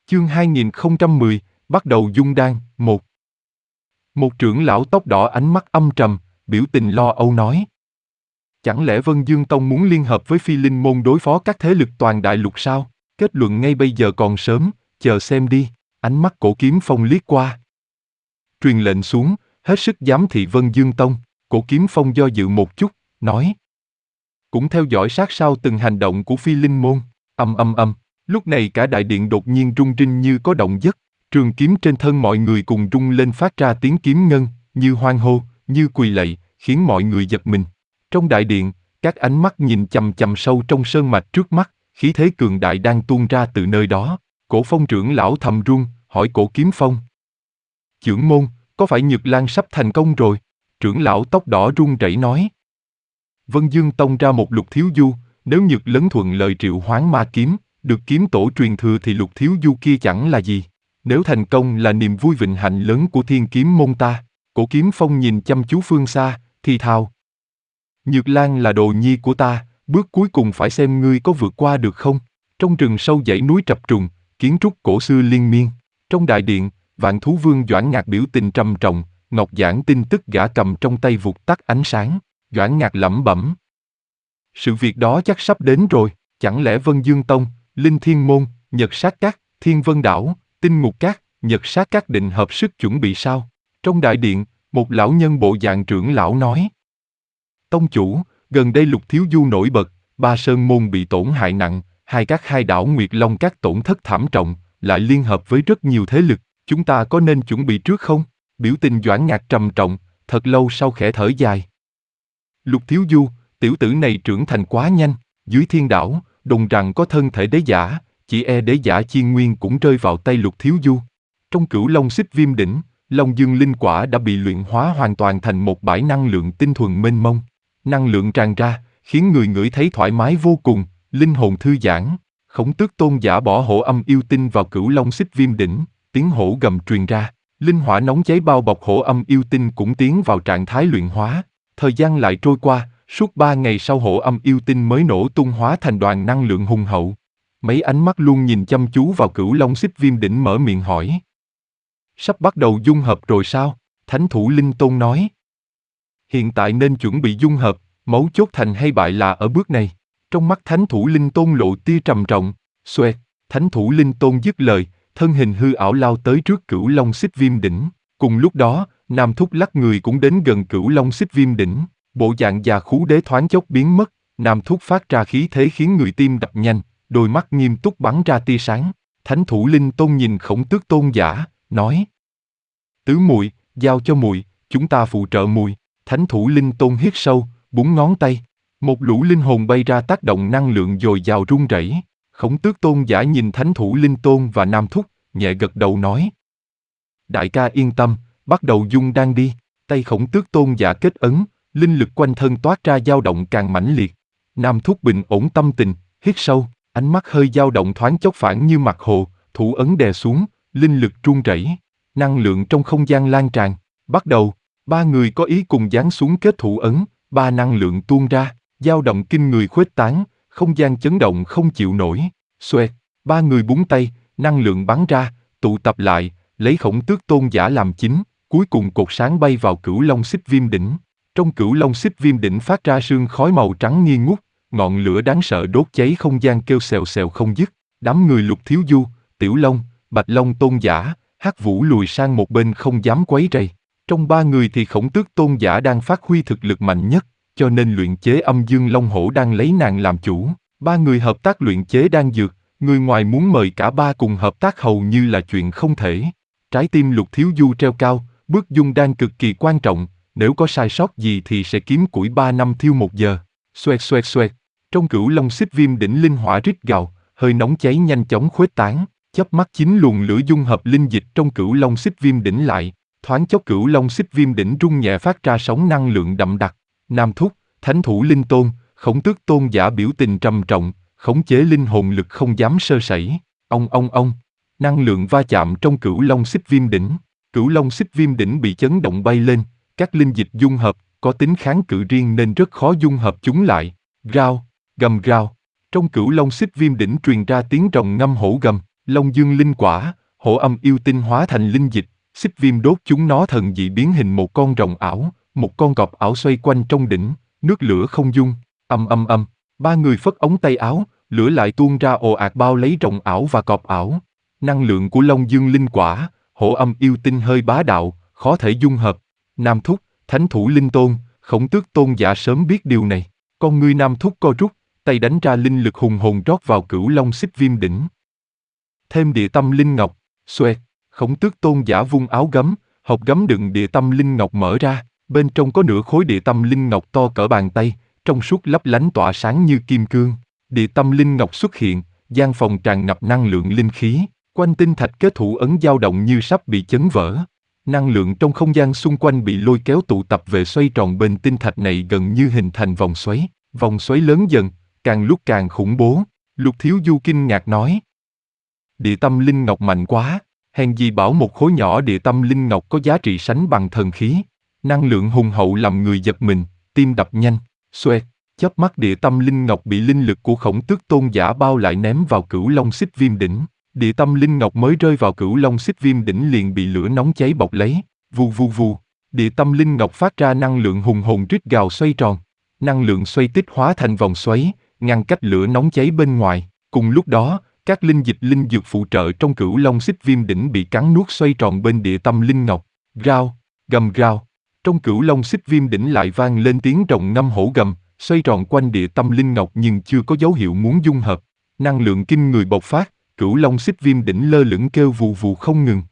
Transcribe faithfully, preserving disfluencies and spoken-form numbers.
Chương hai nghìn không trăm mười, bắt đầu dung đan, một. Một trưởng lão tóc đỏ ánh mắt âm trầm, biểu tình lo âu nói. Chẳng lẽ Vân Dương Tông muốn liên hợp với Phi Linh Môn đối phó các thế lực toàn đại lục sao? Kết luận ngay bây giờ còn sớm, chờ xem đi. Ánh mắt Cổ Kiếm Phong liếc qua. Truyền lệnh xuống, hết sức giám thị Vân Dương Tông. Cổ Kiếm Phong do dự một chút, nói. Cũng theo dõi sát sao từng hành động của Phi Linh Môn. Âm âm âm. Lúc này cả đại điện đột nhiên rung rinh như có động giấc, trường kiếm trên thân mọi người cùng rung lên phát ra tiếng kiếm ngân, như hoan hô, như quỳ lạy, khiến mọi người giật mình. Trong đại điện, các ánh mắt nhìn chằm chằm sâu trong sơn mạch trước mắt, khí thế cường đại đang tuôn ra từ nơi đó. Cổ Phong trưởng lão thầm run, hỏi Cổ Kiếm Phong. Chưởng môn, có phải Nhược Lan sắp thành công rồi? Trưởng lão tóc đỏ run rẩy nói. Vân Dương Tông ra một Lục Thiếu Du, nếu Nhược Lấn thuận lời triệu hoán ma kiếm, được kiếm tổ truyền thừa thì Lục Thiếu Du kia chẳng là gì. Nếu thành công là niềm vui vinh hạnh lớn của Thiên Kiếm môn ta. Cổ Kiếm Phong nhìn chăm chú phương xa, thì thào. Nhược Lan là đồ nhi của ta, bước cuối cùng phải xem ngươi có vượt qua được không. Trong rừng sâu dãy núi trập trùng, kiến trúc cổ xưa liên miên. Trong đại điện, Vạn Thú Vương Doãn Ngạc biểu tình trầm trọng, Ngọc Giản tin tức gã cầm trong tay vụt tắt ánh sáng. Doãn Ngạc lẩm bẩm. Sự việc đó chắc sắp đến rồi, chẳng lẽ Vân Dương Tông, Linh Thiên Môn, Nhật Sát Các, Thiên Vân Đảo, Tinh Ngục Các, Nhật Sát Các định hợp sức chuẩn bị sao? Trong đại điện, một lão nhân bộ dạng trưởng lão nói. Tông chủ, gần đây Lục Thiếu Du nổi bật, Ba Sơn Môn bị tổn hại nặng, hai các hai đảo Nguyệt Long Các tổn thất thảm trọng, lại liên hợp với rất nhiều thế lực, chúng ta có nên chuẩn bị trước không? Biểu tình Doãn Ngạc trầm trọng, thật lâu sau khẽ thở dài. Lục Thiếu Du, tiểu tử này trưởng thành quá nhanh, dưới thiên đảo, đồn rằng có thân thể đế giả, chỉ e đế giả chi nguyên cũng rơi vào tay Lục Thiếu Du. Trong Cửu Long Xích Viêm Đỉnh, Long Dương Linh Quả đã bị luyện hóa hoàn toàn thành một bãi năng lượng tinh thuần mênh mông. Năng lượng tràn ra, khiến người ngửi thấy thoải mái vô cùng, linh hồn thư giãn. Khổng Tước tôn giả bỏ hổ âm yêu tinh vào Cửu Long Xích Viêm Đỉnh, tiếng hổ gầm truyền ra, linh hỏa nóng cháy bao bọc hổ âm yêu tinh cũng tiến vào trạng thái luyện hóa. Thời gian lại trôi qua, suốt ba ngày sau hổ âm yêu tinh mới nổ tung hóa thành đoàn năng lượng hùng hậu. Mấy ánh mắt luôn nhìn chăm chú vào Cửu Long Xích Viêm Đỉnh mở miệng hỏi. Sắp bắt đầu dung hợp rồi sao? Thánh thủ Linh Tôn nói. Hiện tại nên chuẩn bị dung hợp, mấu chốt thành hay bại là ở bước này. Trong mắt Thánh thủ Linh Tôn lộ tia trầm trọng, xoẹt, Thánh thủ Linh Tôn dứt lời, thân hình hư ảo lao tới trước Cửu Long Xích Viêm Đỉnh. Cùng lúc đó, Nam Thúc lắc người cũng đến gần Cửu Long Xích Viêm Đỉnh, bộ dạng già khú đế thoáng chốc biến mất, Nam Thúc phát ra khí thế khiến người tim đập nhanh, đôi mắt nghiêm túc bắn ra tia sáng. Thánh thủ Linh Tôn nhìn Khổng Tước tôn giả, nói: Tứ muội, giao cho muội, chúng ta phụ trợ muội. Thánh thủ Linh Tôn hít sâu, búng ngón tay, một lũ linh hồn bay ra tác động năng lượng dồi dào rung rẩy. Khổng Tước tôn giả nhìn Thánh thủ Linh Tôn và Nam Thúc, nhẹ gật đầu nói: Đại ca yên tâm, bắt đầu dung đan đi. Tay Khổng Tước tôn giả kết ấn, linh lực quanh thân toát ra dao động càng mãnh liệt. Nam Thúc bình ổn tâm tình, hít sâu, ánh mắt hơi dao động thoáng chốc phản như mặt hồ, thủ ấn đè xuống, linh lực rung rẩy, năng lượng trong không gian lan tràn. Bắt đầu, ba người có ý cùng giáng xuống kết thủ ấn, ba năng lượng tuôn ra, dao động kinh người khuếch tán, không gian chấn động không chịu nổi. Xoẹt, ba người búng tay, năng lượng bắn ra, tụ tập lại, lấy Khổng Tước tôn giả làm chính, cuối cùng cột sáng bay vào Cửu Long Xích Viêm Đỉnh. Trong Cửu Long Xích Viêm Đỉnh phát ra sương khói màu trắng nghi ngút, ngọn lửa đáng sợ đốt cháy không gian kêu xèo xèo không dứt. Đám người Lục Thiếu Du, Tiểu Long, Bạch Long tôn giả, Hắc Vũ lùi sang một bên không dám quấy rầy. Trong ba người thì Khổng Tước tôn giả đang phát huy thực lực mạnh nhất, cho nên luyện chế Âm Dương Long Hổ đang lấy nàng làm chủ. Ba người hợp tác luyện chế đan dược, người ngoài muốn mời cả ba cùng hợp tác hầu như là chuyện không thể. Trái tim Lục Thiếu Du treo cao, bước dung đan cực kỳ quan trọng, nếu có sai sót gì thì sẽ kiếm củi ba năm thiêu một giờ. Xoẹt xoẹt xoẹt, trong Cửu Long Xích Viêm Đỉnh linh hỏa rít gào, hơi nóng cháy nhanh chóng khuếch tán, chớp mắt chín luồng lửa dung hợp linh dịch trong Cửu Long Xích Viêm Đỉnh lại, thoáng chốc Cửu Long Xích Viêm Đỉnh rung nhẹ phát ra sóng năng lượng đậm đặc. Nam Thúc, Thánh thủ Linh Tôn, Khổng Tước tôn giả biểu tình trầm trọng, khống chế linh hồn lực không dám sơ sẩy. Ông ông ông, năng lượng va chạm trong Cửu Long Xích Viêm Đỉnh, Cửu Long Xích Viêm Đỉnh bị chấn động bay lên, các linh dịch dung hợp có tính kháng cự riêng nên rất khó dung hợp chúng lại. Rao, gầm rao, trong Cửu Long Xích Viêm Đỉnh truyền ra tiếng rồng ngâm hổ gầm, Long dương linh quả, hổ âm yêu tinh hóa thành linh dịch, xích viêm đốt chúng nó thần dị biến hình một con rồng ảo, một con cọp ảo xoay quanh trong đỉnh, nước lửa không dung, âm âm âm, ba người phất ống tay áo, lửa lại tuôn ra ồ ạt bao lấy rồng ảo và cọp ảo. Năng lượng của Long dương linh quả, hổ âm yêu tinh hơi bá đạo, khó thể dung hợp. Nam Thúc, Thánh thủ linh tôn, Khổng Tước tôn giả sớm biết điều này. Con ngươi Nam Thúc co rút, tay đánh ra linh lực hùng hồn rót vào cửu long xích viêm đỉnh. Thêm địa tâm linh ngọc, xoẹt, Khổng Tước tôn giả vung áo gấm, hộp gấm đựng địa tâm linh ngọc mở ra, bên trong có nửa khối địa tâm linh ngọc to cỡ bàn tay, trong suốt lấp lánh tỏa sáng như kim cương. Địa tâm linh ngọc xuất hiện, gian phòng tràn ngập năng lượng linh khí, quanh tinh thạch kết thủ ấn dao động như sắp bị chấn vỡ. Năng lượng trong không gian xung quanh bị lôi kéo tụ tập về xoay tròn bên tinh thạch này gần như hình thành vòng xoáy. Vòng xoáy lớn dần, càng lúc càng khủng bố. Lục Thiếu Du kinh ngạc nói: địa tâm linh ngọc mạnh quá, hèn gì bảo một khối nhỏ địa tâm linh ngọc có giá trị sánh bằng thần khí. Năng lượng hùng hậu làm người giật mình, tim đập nhanh. Xoẹt, chớp mắt địa tâm linh ngọc bị linh lực của Khổng Tước tôn giả bao lại ném vào cửu long xích viêm đỉnh. Địa tâm linh ngọc mới rơi vào cửu long xích viêm đỉnh liền bị lửa nóng cháy bọc lấy. Vù vù vù, địa tâm linh ngọc phát ra năng lượng hùng hồn rít gào xoay tròn. Năng lượng xoay tích hóa thành vòng xoáy, ngăn cách lửa nóng cháy bên ngoài. Cùng lúc đó, các linh dịch linh dược phụ trợ trong cửu long xích viêm đỉnh bị cắn nuốt xoay tròn bên địa tâm linh ngọc. Rao, gầm rao. Trong cửu long xích viêm đỉnh lại vang lên tiếng rồng ngâm hổ gầm, xoay tròn quanh địa tâm linh ngọc nhưng chưa có dấu hiệu muốn dung hợp. Năng lượng kinh người bộc phát, cửu long xích viêm đỉnh lơ lửng kêu vù vù không ngừng.